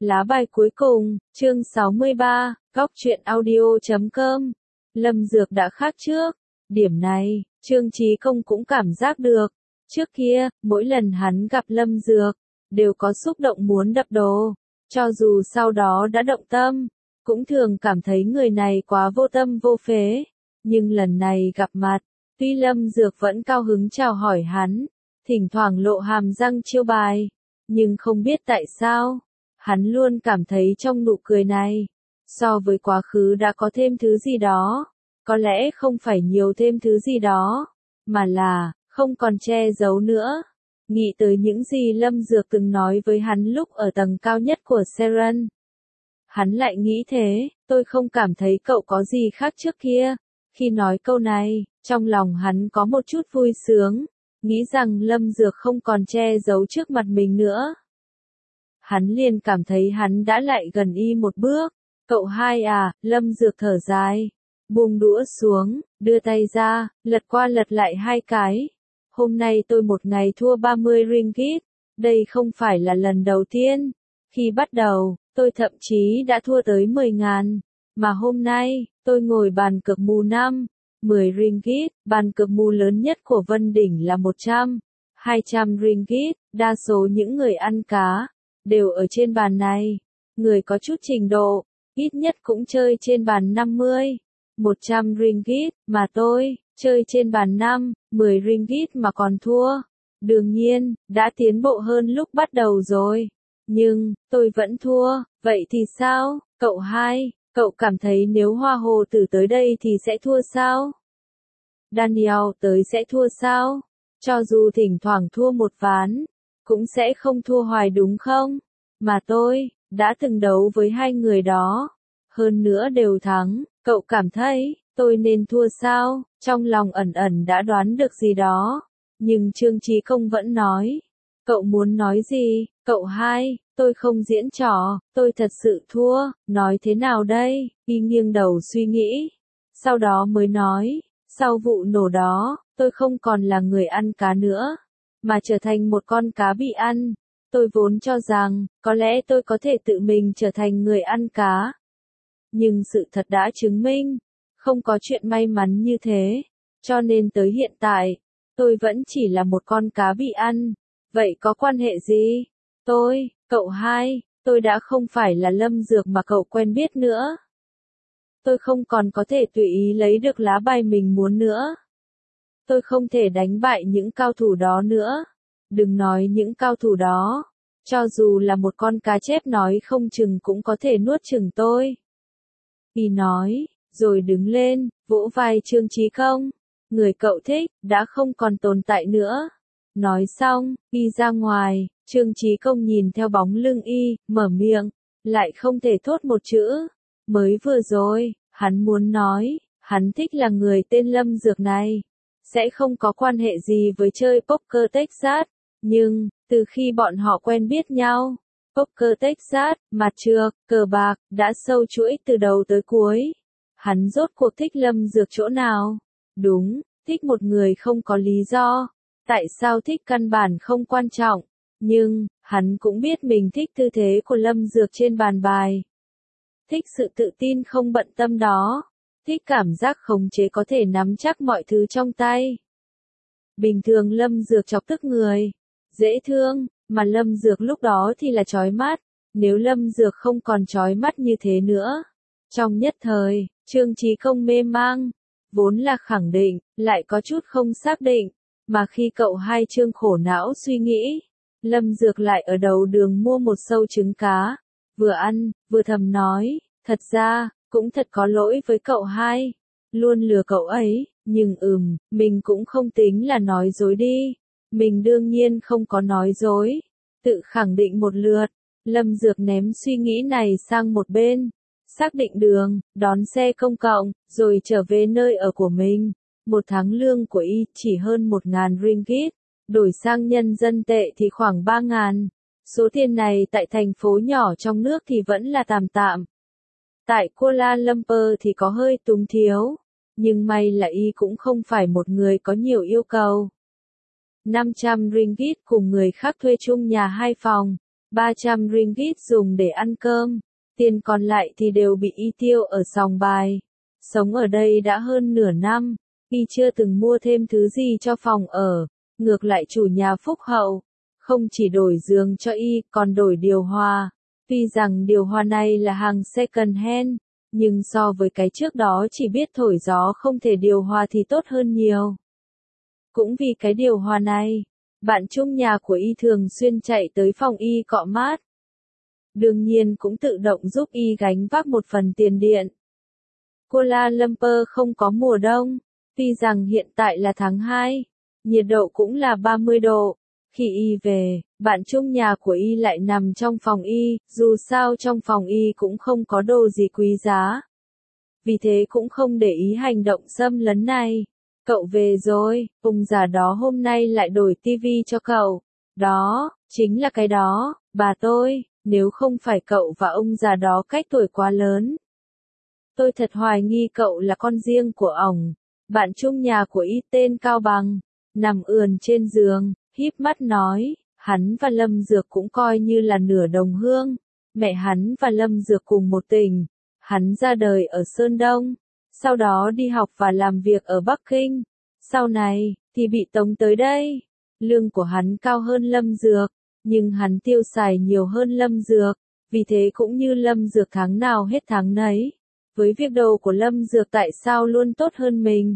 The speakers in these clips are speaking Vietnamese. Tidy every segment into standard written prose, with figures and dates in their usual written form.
Lá bài cuối cùng, chương 63, góc truyện audio.com. Lâm Dược đã khác trước. Điểm này, Trương Chí Công cũng cảm giác được. Trước kia, mỗi lần hắn gặp Lâm Dược, đều có xúc động muốn đập đồ. Cho dù sau đó đã động tâm, cũng thường cảm thấy người này quá vô tâm vô phế. Nhưng lần này gặp mặt, tuy Lâm Dược vẫn cao hứng chào hỏi hắn, thỉnh thoảng lộ hàm răng chiêu bài, nhưng không biết tại sao, hắn luôn cảm thấy trong nụ cười này, so với quá khứ đã có thêm thứ gì đó, có lẽ không phải nhiều thêm thứ gì đó, mà là, không còn che giấu nữa. Nghĩ tới những gì Lâm Dược từng nói với hắn lúc ở tầng cao nhất của Seren. Hắn lại nghĩ thế, tôi không cảm thấy cậu có gì khác trước kia. Khi nói câu này, trong lòng hắn có một chút vui sướng, nghĩ rằng Lâm Dược không còn che giấu trước mặt mình nữa. Hắn liền cảm thấy hắn đã lại gần y một bước. Cậu hai à, Lâm Dược thở dài, buông đũa xuống, đưa tay ra, lật qua lật lại hai cái. Hôm nay tôi một ngày thua 30 ringgit, đây không phải là lần đầu tiên. Khi bắt đầu, tôi thậm chí đã thua tới 10.000, mà hôm nay, tôi ngồi bàn cược mù 10 ringgit, bàn cược mù lớn nhất của Vân Đỉnh là 200 ringgit, đa số những người ăn cá, đều ở trên bàn này. Người có chút trình độ, ít nhất cũng chơi trên bàn 100 ringgit, mà tôi, chơi trên bàn 10 ringgit mà còn thua. Đương nhiên, đã tiến bộ hơn lúc bắt đầu rồi. Nhưng, tôi vẫn thua, vậy thì sao, cậu hai, cậu cảm thấy nếu Hoa Hồ Tử tới đây thì sẽ thua sao? Daniel tới sẽ thua sao? Cho dù thỉnh thoảng thua một ván, cũng sẽ không thua hoài đúng không? Mà tôi, đã từng đấu với hai người đó, hơn nữa đều thắng, cậu cảm thấy, tôi nên thua sao? Trong lòng ẩn ẩn đã đoán được gì đó, nhưng Trương Chí Công vẫn nói, cậu muốn nói gì, cậu hai, tôi không diễn trò, tôi thật sự thua, nói thế nào đây? Y nghiêng đầu suy nghĩ, sau đó mới nói, sau vụ nổ đó, tôi không còn là người ăn cá nữa, mà trở thành một con cá bị ăn. Tôi vốn cho rằng, có lẽ tôi có thể tự mình trở thành người ăn cá. Nhưng sự thật đã chứng minh, không có chuyện may mắn như thế. Cho nên tới hiện tại, tôi vẫn chỉ là một con cá bị ăn. Vậy có quan hệ gì? Cậu hai, tôi đã không phải là Lâm Dược mà cậu quen biết nữa. Tôi không còn có thể tùy ý lấy được lá bài mình muốn nữa. Tôi không thể đánh bại những cao thủ đó nữa. Đừng nói những cao thủ đó. Cho dù là một con cá chép nói không chừng cũng có thể nuốt chửng tôi. Y nói, rồi đứng lên, vỗ vai Trương Chí Công. Người cậu thích, đã không còn tồn tại nữa. Nói xong, Y ra ngoài, Trương Chí Công nhìn theo bóng lưng Y, mở miệng, lại không thể thốt một chữ. Mới vừa rồi, hắn muốn nói, hắn thích là người tên Lâm Dược này. Sẽ không có quan hệ gì với chơi poker Texas. Nhưng, từ khi bọn họ quen biết nhau, poker Texas, mặt trược, cờ bạc, đã sâu chuỗi từ đầu tới cuối. Hắn rốt cuộc thích Lâm Dược chỗ nào? Đúng, thích một người không có lý do. Tại sao thích căn bản không quan trọng. Nhưng, hắn cũng biết mình thích tư thế của Lâm Dược trên bàn bài. Thích sự tự tin không bận tâm đó. Thích cảm giác khống chế có thể nắm chắc mọi thứ trong tay. Bình thường Lâm Dược chọc tức người, dễ thương, mà Lâm Dược lúc đó thì là chói mắt. Nếu Lâm Dược không còn chói mắt như thế nữa. Trong nhất thời, Trương Chí Công mê mang, vốn là khẳng định, lại có chút không xác định. Mà khi cậu hai Trương khổ não suy nghĩ, Lâm Dược lại ở đầu đường mua một sâu trứng cá, vừa ăn, vừa thầm nói, thật ra, cũng thật có lỗi với cậu hai, luôn lừa cậu ấy, nhưng mình cũng không tính là nói dối đi, mình đương nhiên không có nói dối, tự khẳng định một lượt. Lâm Dược ném suy nghĩ này sang một bên, xác định đường, đón xe công cộng, rồi trở về nơi ở của mình. Một tháng lương của Y chỉ hơn 1.000 ringgit, đổi sang nhân dân tệ thì khoảng 3.000. Số tiền này tại thành phố nhỏ trong nước thì vẫn là tạm tạm. Tại Kuala Lumpur thì có hơi túng thiếu, nhưng may là Y cũng không phải một người có nhiều yêu cầu. 500 ringgit cùng người khác thuê chung nhà 2 phòng, 300 ringgit dùng để ăn cơm, tiền còn lại thì đều bị y tiêu ở sòng bài. Sống ở đây đã hơn nửa năm, y chưa từng mua thêm thứ gì cho phòng ở, ngược lại chủ nhà phúc hậu, không chỉ đổi giường cho y, còn đổi điều hòa. Tuy rằng điều hòa này là hàng second hand, nhưng so với cái trước đó chỉ biết thổi gió không thể điều hòa thì tốt hơn nhiều. Cũng vì cái điều hòa này, bạn chung nhà của y thường xuyên chạy tới phòng y cọ mát. Đương nhiên cũng tự động giúp y gánh vác một phần tiền điện. Kuala Lumpur không có mùa đông, tuy rằng hiện tại là tháng 2, nhiệt độ cũng là 30 độ. Khi y về, bạn chung nhà của y lại nằm trong phòng y, dù sao trong phòng y cũng không có đồ gì quý giá. Vì thế cũng không để ý hành động xâm lấn này. Cậu về rồi, ông già đó hôm nay lại đổi tivi cho cậu. Đó, chính là cái đó, bà tôi, nếu không phải cậu và ông già đó cách tuổi quá lớn. Tôi thật hoài nghi cậu là con riêng của ổng. Bạn chung nhà của y tên Cao Bằng, nằm ườn trên giường, híp mắt nói, hắn và Lâm Dược cũng coi như là nửa đồng hương. Mẹ hắn và Lâm Dược cùng một tỉnh. Hắn ra đời ở Sơn Đông, sau đó đi học và làm việc ở Bắc Kinh. Sau này, thì bị tống tới đây. Lương của hắn cao hơn Lâm Dược, nhưng hắn tiêu xài nhiều hơn Lâm Dược, vì thế cũng như Lâm Dược tháng nào hết tháng nấy. Với việc đầu của Lâm Dược tại sao luôn tốt hơn mình?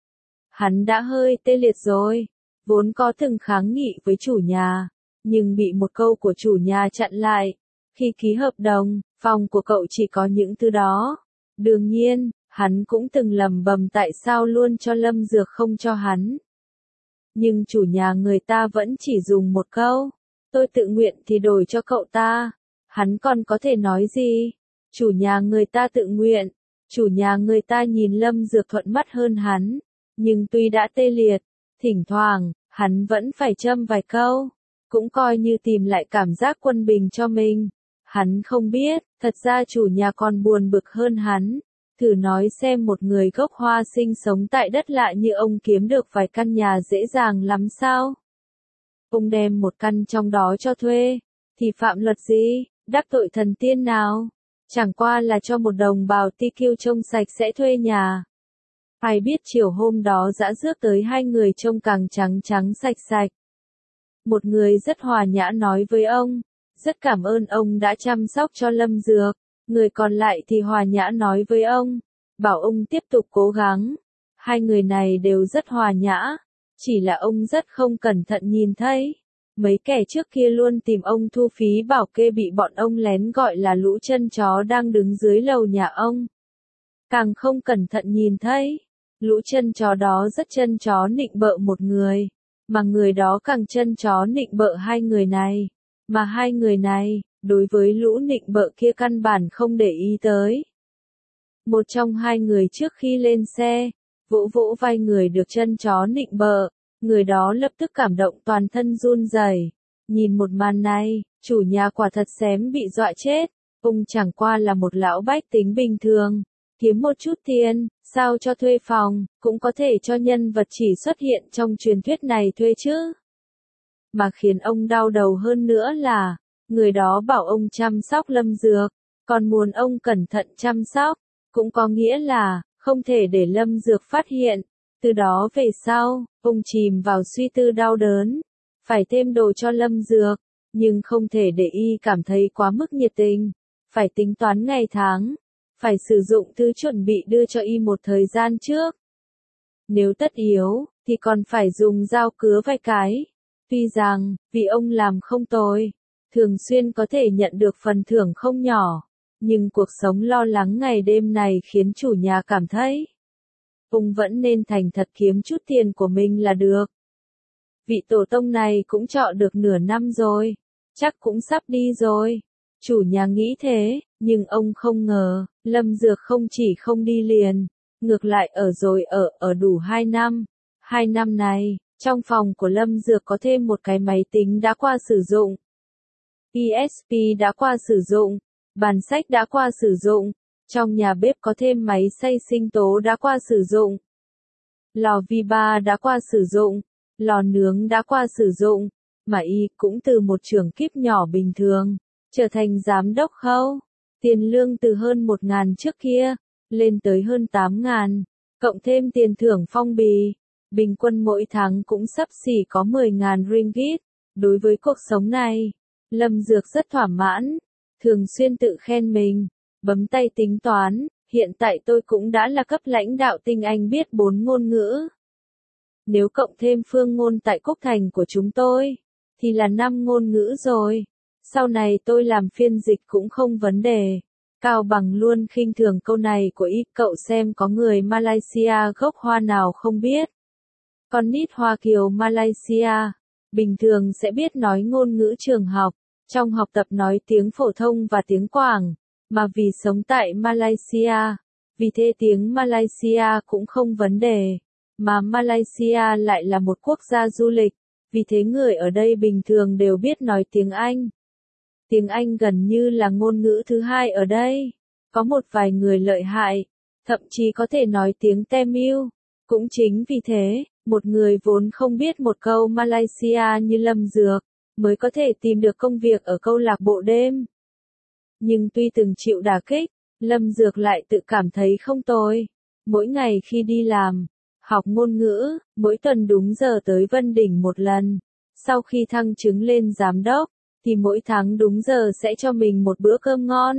Hắn đã hơi tê liệt rồi, vốn có từng kháng nghị với chủ nhà, nhưng bị một câu của chủ nhà chặn lại. Khi ký hợp đồng, phòng của cậu chỉ có những thứ đó. Đương nhiên, hắn cũng từng lầm bầm tại sao luôn cho Lâm Dược không cho hắn. Nhưng chủ nhà người ta vẫn chỉ dùng một câu, tôi tự nguyện thì đổi cho cậu ta. Hắn còn có thể nói gì? Chủ nhà người ta tự nguyện, chủ nhà người ta nhìn Lâm Dược thuận mắt hơn hắn. Nhưng tuy đã tê liệt, thỉnh thoảng, hắn vẫn phải châm vài câu, cũng coi như tìm lại cảm giác quân bình cho mình. Hắn không biết, thật ra chủ nhà còn buồn bực hơn hắn. Thử nói xem một người gốc Hoa sinh sống tại đất lạ như ông kiếm được vài căn nhà dễ dàng lắm sao? Ông đem một căn trong đó cho thuê, thì phạm luật gì, đắc tội thần tiên nào? Chẳng qua là cho một đồng bào TQ trông sạch sẽ thuê nhà. Ai biết chiều hôm đó dã rước tới hai người trông càng trắng trắng sạch sạch. Một người rất hòa nhã nói với ông, rất cảm ơn ông đã chăm sóc cho Lâm Dược. Người còn lại thì hòa nhã nói với ông, bảo ông tiếp tục cố gắng. Hai người này đều rất hòa nhã, chỉ là ông rất không cẩn thận nhìn thấy. Mấy kẻ trước kia luôn tìm ông thu phí bảo kê bị bọn ông lén gọi là lũ chân chó đang đứng dưới lầu nhà ông. Càng không cẩn thận nhìn thấy, lũ chân chó đó rất chân chó nịnh bợ một người, mà người đó càng chân chó nịnh bợ hai người này, mà hai người này, đối với lũ nịnh bợ kia căn bản không để ý tới. Một trong hai người trước khi lên xe, vỗ vỗ vai người được chân chó nịnh bợ, người đó lập tức cảm động toàn thân run rẩy. Nhìn một màn này, chủ nhà quả thật xém bị dọa chết, ông chẳng qua là một lão bách tính bình thường, kiếm một chút tiền, sao cho thuê phòng, cũng có thể cho nhân vật chỉ xuất hiện trong truyền thuyết này thuê chứ. Mà khiến ông đau đầu hơn nữa là, người đó bảo ông chăm sóc Lâm Dược, còn muốn ông cẩn thận chăm sóc, cũng có nghĩa là, không thể để Lâm Dược phát hiện. Từ đó về sau, ông chìm vào suy tư đau đớn, phải thêm đồ cho Lâm Dược, nhưng không thể để y cảm thấy quá mức nhiệt tình, phải tính toán ngày tháng, phải sử dụng thứ chuẩn bị đưa cho y một thời gian trước. Nếu tất yếu, thì còn phải dùng dao cứa vài cái. Tuy rằng, vì ông làm không tồi, thường xuyên có thể nhận được phần thưởng không nhỏ, nhưng cuộc sống lo lắng ngày đêm này khiến chủ nhà cảm thấy, ông vẫn nên thành thật kiếm chút tiền của mình là được. Vị tổ tông này cũng trọ được nửa năm rồi, chắc cũng sắp đi rồi. Chủ nhà nghĩ thế, nhưng ông không ngờ, Lâm Dược không chỉ không đi liền, ngược lại ở đủ 2 năm. 2 năm này, trong phòng của Lâm Dược có thêm một cái máy tính đã qua sử dụng. ESP đã qua sử dụng, bàn sách đã qua sử dụng, trong nhà bếp có thêm máy xay sinh tố đã qua sử dụng. Lò vi ba đã qua sử dụng, lò nướng đã qua sử dụng, mà y cũng từ một trưởng kíp nhỏ bình thường, trở thành giám đốc khâu. Tiền lương từ hơn 1.000 trước kia, lên tới hơn 8.000, cộng thêm tiền thưởng phong bì, bình quân mỗi tháng cũng xấp xỉ có 10.000 ringgit. Đối với cuộc sống này, Lâm Dược rất thỏa mãn, thường xuyên tự khen mình, bấm tay tính toán, hiện tại tôi cũng đã là cấp lãnh đạo tinh anh biết 4 ngôn ngữ. Nếu cộng thêm phương ngôn tại Cúc Thành của chúng tôi, thì là 5 ngôn ngữ rồi. Sau này tôi làm phiên dịch cũng không vấn đề. Cao Bằng luôn khinh thường câu này của y, cậu xem có người Malaysia gốc Hoa nào không biết. Con nít Hoa Kiều Malaysia, bình thường sẽ biết nói ngôn ngữ trường học, trong học tập nói tiếng phổ thông và tiếng Quảng, mà vì sống tại Malaysia, vì thế tiếng Malaysia cũng không vấn đề, mà Malaysia lại là một quốc gia du lịch, vì thế người ở đây bình thường đều biết nói tiếng Anh. Tiếng Anh gần như là ngôn ngữ thứ hai ở đây, có một vài người lợi hại, thậm chí có thể nói tiếng Tamil. Cũng chính vì thế, một người vốn không biết một câu Malaysia như Lâm Dược, mới có thể tìm được công việc ở câu lạc bộ đêm. Nhưng tuy từng chịu đả kích, Lâm Dược lại tự cảm thấy không tồi. Mỗi ngày khi đi làm, học ngôn ngữ, mỗi tuần đúng giờ tới Vân Đỉnh một lần. Sau khi thăng chức lên giám đốc, thì mỗi tháng đúng giờ sẽ cho mình một bữa cơm ngon.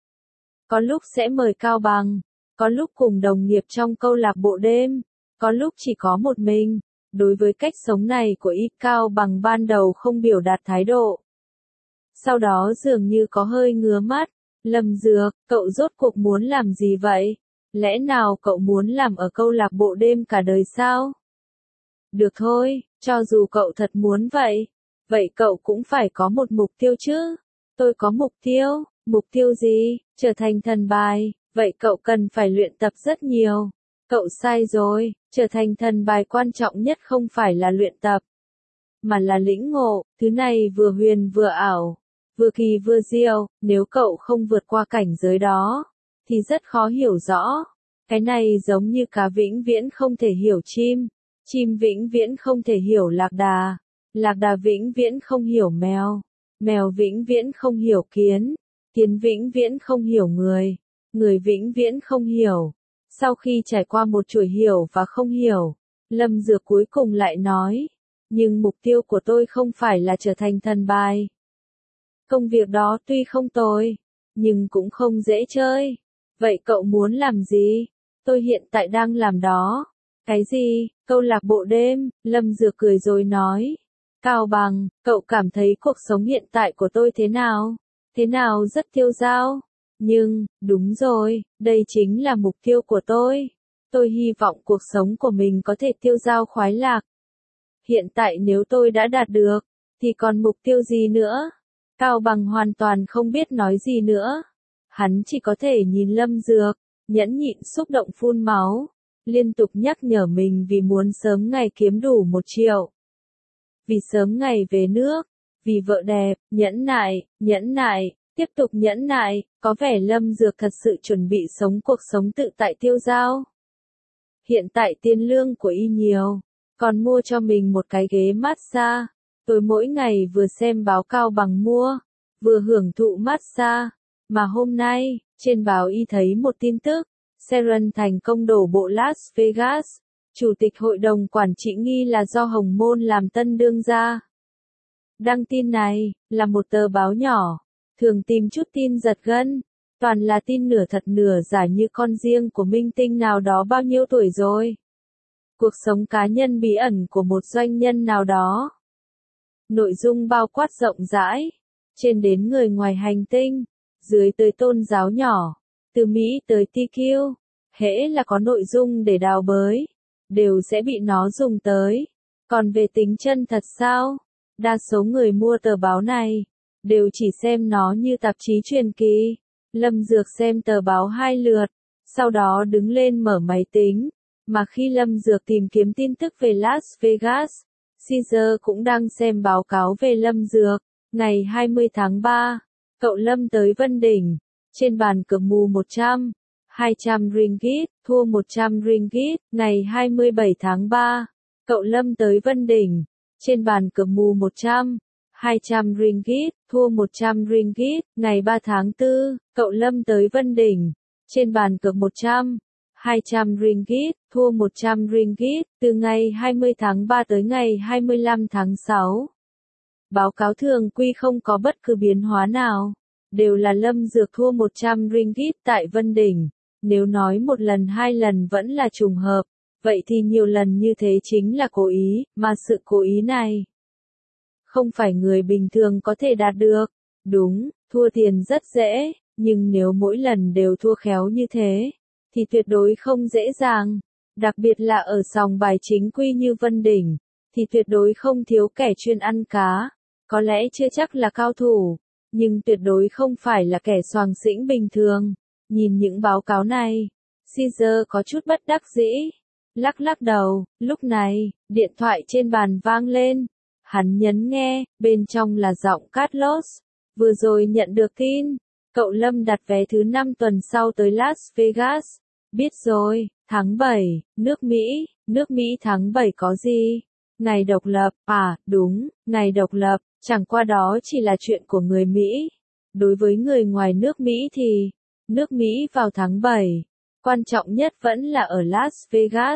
Có lúc sẽ mời Cao Bằng, có lúc cùng đồng nghiệp trong câu lạc bộ đêm, có lúc chỉ có một mình. Đối với cách sống này của y, Cao Bằng ban đầu không biểu đạt thái độ. Sau đó dường như có hơi ngứa mắt. Lâm Dược, cậu rốt cuộc muốn làm gì vậy? Lẽ nào cậu muốn làm ở câu lạc bộ đêm cả đời sao? Được thôi, cho dù cậu thật muốn vậy, vậy cậu cũng phải có một mục tiêu chứ. Tôi có mục tiêu gì? Trở thành thần bài, vậy cậu cần phải luyện tập rất nhiều. Cậu sai rồi, trở thành thần bài quan trọng nhất không phải là luyện tập, mà là lĩnh ngộ, thứ này vừa huyền vừa ảo, vừa kỳ vừa diệu, nếu cậu không vượt qua cảnh giới đó, thì rất khó hiểu rõ. Cái này giống như cá vĩnh viễn không thể hiểu chim vĩnh viễn không thể hiểu lạc đà vĩnh viễn không hiểu mèo vĩnh viễn không hiểu kiến vĩnh viễn không hiểu người vĩnh viễn không hiểu. Sau khi trải qua một chuỗi hiểu và không hiểu, Lâm Dược cuối cùng lại nói, nhưng mục tiêu của tôi không phải là trở thành thần bài. Công việc đó tuy không tồi, nhưng cũng không dễ chơi. Vậy cậu muốn làm gì? Tôi hiện tại đang làm đó. Cái gì? Câu lạc bộ đêm, Lâm Dược cười rồi nói. Cao Bằng, cậu cảm thấy cuộc sống hiện tại của tôi thế nào? Thế nào rất tiêu dao. Nhưng, đúng rồi, đây chính là mục tiêu của tôi. Tôi hy vọng cuộc sống của mình có thể tiêu dao khoái lạc. Hiện tại nếu tôi đã đạt được, thì còn mục tiêu gì nữa? Cao Bằng hoàn toàn không biết nói gì nữa. Hắn chỉ có thể nhìn Lâm Dược, nhẫn nhịn xúc động phun máu, liên tục nhắc nhở mình vì muốn sớm ngày kiếm đủ 1 triệu. Vì sớm ngày về nước, vì vợ đẹp, nhẫn nại, tiếp tục nhẫn nại, có vẻ Lâm Dược thật sự chuẩn bị sống cuộc sống tự tại tiêu dao. Hiện tại tiền lương của y nhiều, còn mua cho mình một cái ghế massage. Tôi mỗi ngày vừa xem báo Cao Bằng mua, vừa hưởng thụ massage. Mà hôm nay, trên báo y thấy một tin tức, Sharon thành công đổ bộ Las Vegas. Chủ tịch hội đồng quản trị nghi là do Hồng Môn làm tân đương gia. Đăng tin này, là một tờ báo nhỏ, thường tìm chút tin giật gân, toàn là tin nửa thật nửa giả như con riêng của minh tinh nào đó bao nhiêu tuổi rồi. Cuộc sống cá nhân bí ẩn của một doanh nhân nào đó. Nội dung bao quát rộng rãi, trên đến người ngoài hành tinh, dưới tới tôn giáo nhỏ, từ Mỹ tới TQ, hễ là có nội dung để đào bới, đều sẽ bị nó dùng tới. Còn về tính chân thật sao? Đa số người mua tờ báo này, đều chỉ xem nó như tạp chí truyền kỳ. Lâm Dược xem tờ báo 2 lượt, sau đó đứng lên mở máy tính, mà khi Lâm Dược tìm kiếm tin tức về Las Vegas, Caesar cũng đang xem báo cáo về Lâm Dược. Ngày 20 tháng 3, cậu Lâm tới Vân Đỉnh, trên bàn cược mù 200 ringgit, thua 100 ringgit. Ngày 27 tháng 3, cậu Lâm tới Vân Đỉnh, trên bàn cược mù 200 ringgit, thua 100 ringgit, ngày 3 tháng 4, cậu Lâm tới Vân Đỉnh, trên bàn cược 100, 200 ringgit, thua 100 ringgit, từ ngày 20 tháng 3 tới ngày 25 tháng 6. Báo cáo thường quy không có bất cứ biến hóa nào, đều là Lâm Dược thua 100 ringgit tại Vân Đỉnh, nếu nói một lần hai lần vẫn là trùng hợp, vậy thì nhiều lần như thế chính là cố ý, mà sự cố ý này không phải người bình thường có thể đạt được. Đúng, thua tiền rất dễ, nhưng nếu mỗi lần đều thua khéo như thế, thì tuyệt đối không dễ dàng. Đặc biệt là ở sòng bài chính quy như Vân Đỉnh, thì tuyệt đối không thiếu kẻ chuyên ăn cá. Có lẽ chưa chắc là cao thủ, nhưng tuyệt đối không phải là kẻ xoàng xĩnh bình thường. Nhìn những báo cáo này, Caesar có chút bất đắc dĩ, lắc lắc đầu. Lúc này, điện thoại trên bàn vang lên. Hắn nhấn nghe, bên trong là giọng Carlos. Vừa rồi nhận được tin, cậu Lâm đặt vé thứ 5 tuần sau tới Las Vegas. Biết rồi, tháng 7, nước Mỹ tháng 7 có gì? Ngày độc lập, à, đúng, ngày độc lập, chẳng qua đó chỉ là chuyện của người Mỹ. Đối với người ngoài nước Mỹ thì, nước Mỹ vào tháng 7, quan trọng nhất vẫn là ở Las Vegas,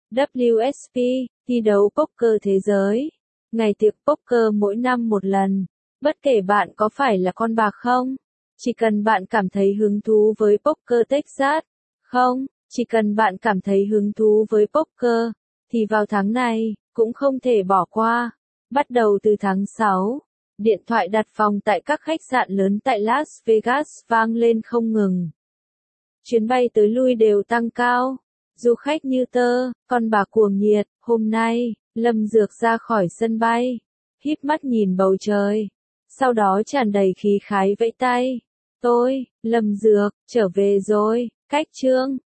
WSP, thi đấu poker thế giới. Ngày tiệc poker mỗi năm một lần, bất kể bạn có phải là con bạc không, chỉ cần bạn cảm thấy hứng thú với poker Texas, chỉ cần bạn cảm thấy hứng thú với poker, thì vào tháng này, cũng không thể bỏ qua. Bắt đầu từ tháng 6, điện thoại đặt phòng tại các khách sạn lớn tại Las Vegas vang lên không ngừng. Chuyến bay tới lui đều tăng cao, du khách như tơ, con bà cuồng nhiệt. Hôm nay, Lâm Dược ra khỏi sân bay, híp mắt nhìn bầu trời, sau đó tràn đầy khí khái vẫy tay. Lâm Dược, trở về rồi, cách chương